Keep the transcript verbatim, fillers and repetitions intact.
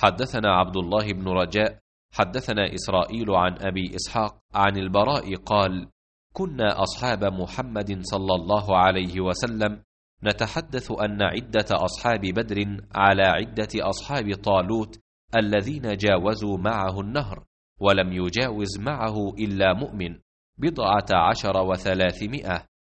حدثنا عبد الله بن رجاء حدثنا إسرائيل عن أبي إسحاق عن البراء قال: كنا أصحاب محمد صلى الله عليه وسلم نتحدث أن عدة أصحاب بدر على عدة أصحاب طالوت الذين جاوزوا معه النهر، ولم يجاوز معه إلا مؤمن بضعة عشر وثلاثمائة،